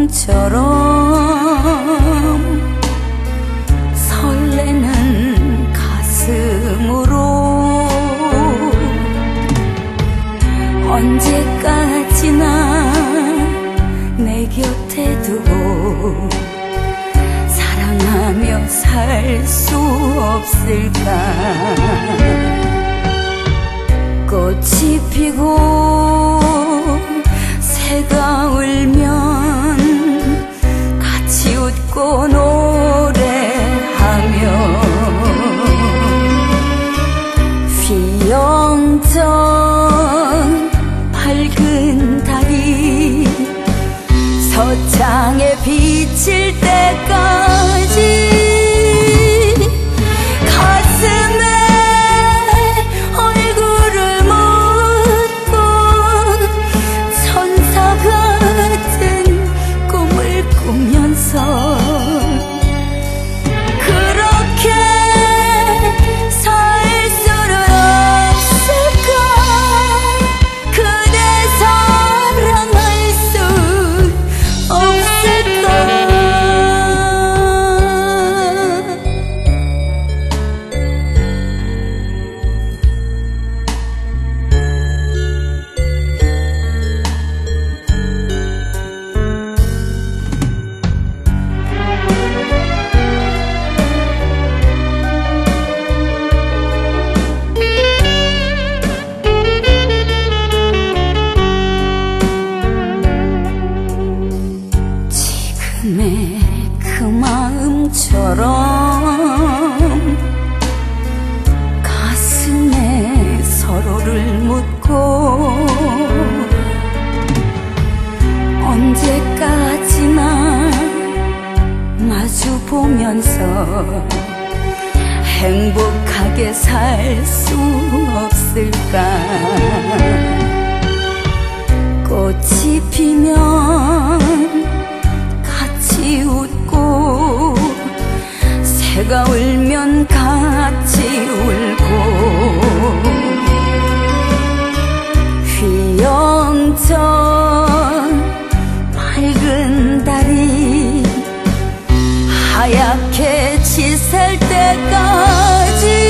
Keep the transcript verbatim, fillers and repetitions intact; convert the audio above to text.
마음처럼 설레는 가슴으로 언제까지나 내 곁에 두고 사랑하며 살 수 없을까. 꽃이 피고 새가 울면 같이 웃고 노래하며 휘영전 밝은 달이 서창에 비칠 때까지 그 마음처럼 가슴에 서로를 묻고 언제까지나 마주 보면서 행복하게 살 수 없을까. 꽃이 피면 같이 웃고 새가 울면 같이 울고 휘영전 밝은 달이 하얗게 지셀 때까지